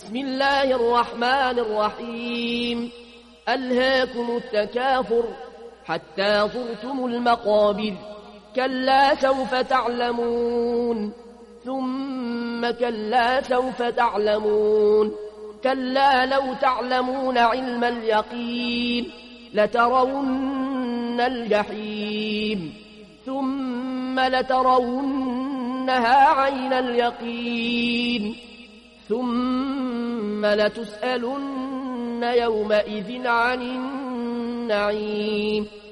بسم الله الرحمن الرحيم ألهاكم التكاثر حتى زرتم المقابر كلا سوف تعلمون ثم كلا سوف تعلمون كلا لو تعلمون علم اليقين لترون الجحيم ثم لترونها عين اليقين ثم لتسألن يومئذ عن النعيم